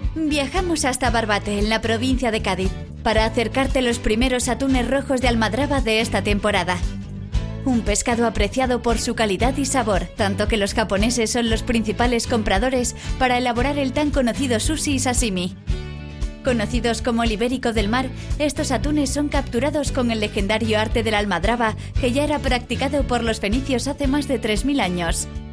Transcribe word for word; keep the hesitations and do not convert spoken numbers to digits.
Viajamos hasta Barbate, en la provincia de Cádiz, para acercarte los primeros atunes rojos de almadraba de esta temporada. Un pescado apreciado por su calidad y sabor, tanto que los japoneses son los principales compradores para elaborar el tan conocido sushi y sashimi. Conocidos como el ibérico del mar, estos atunes son capturados con el legendario arte de la almadraba que ya era practicado por los fenicios hace más de tres mil años.